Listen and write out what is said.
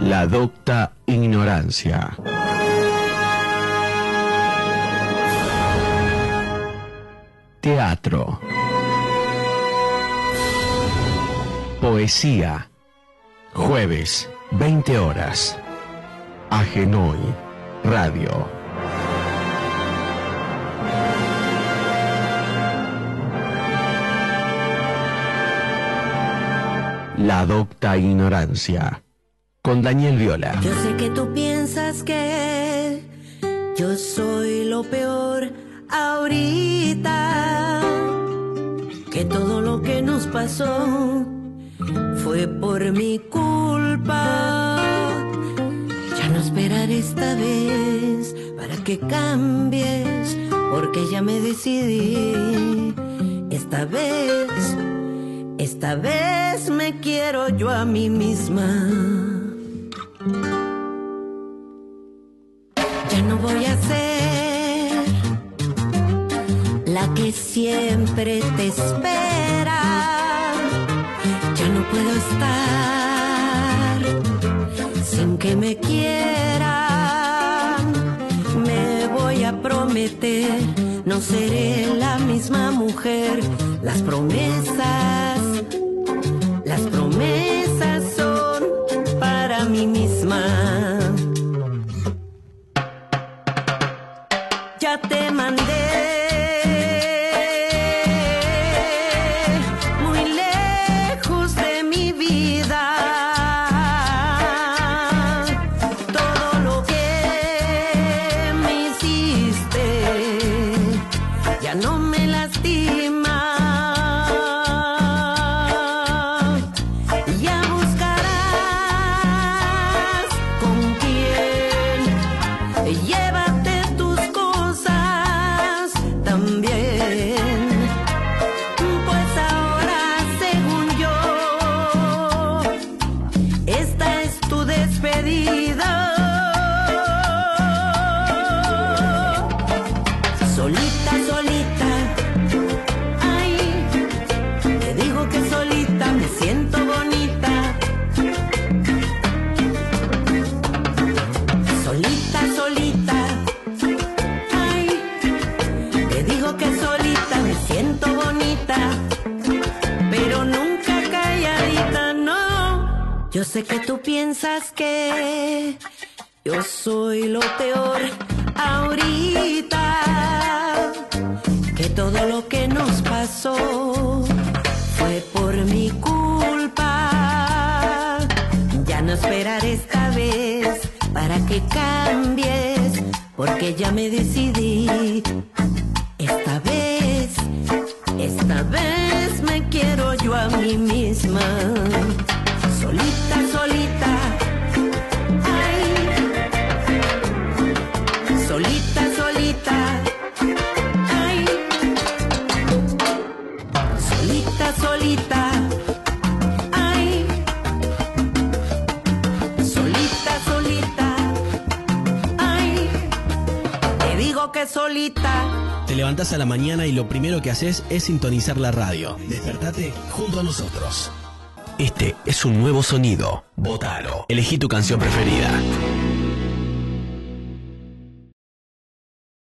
La docta ignorancia. Teatro. Poesía. Jueves, 20 horas. Agenoy Radio. La docta ignorancia. Con Daniel Viola. Yo sé que tú piensas que yo soy lo peor ahorita, que todo lo que nos pasó fue por mi culpa. Ya no esperaré esta vez para que cambies, porque ya me decidí. Esta vez me quiero yo a mí misma. Ya no voy a ser la que siempre te espera. Ya no puedo estar sin que me quieran. Me voy a prometer, no seré la misma mujer. Las promesas son para mí misma. Ya te mandé muy lejos de mi vida. Todo lo que me hiciste ya no me lastima. Ya buscarás con quién llévate tus cosas también, pues ahora según yo esta es tu despedida. Solita, solita, ay, te digo que solita me siento bonita. Solita, solita, ay, te digo que solita me siento bonita, pero nunca calladita, no. Yo sé que tú piensas que yo soy lo peor ahorita, que todo lo que nos pasó fue por mi culpa. Ya no esperaré esta vez para que cambies, porque ya me decidí. Esta vez me quiero yo a mí misma. Solita, solita, ay, solita, solita, ay, solita, solita, ay, solita, solita, ay, te digo que solita. Te levantás a la mañana y lo primero que haces es sintonizar la radio. Despertate junto a nosotros. Este es un nuevo sonido. Votalo. Elegí tu canción preferida.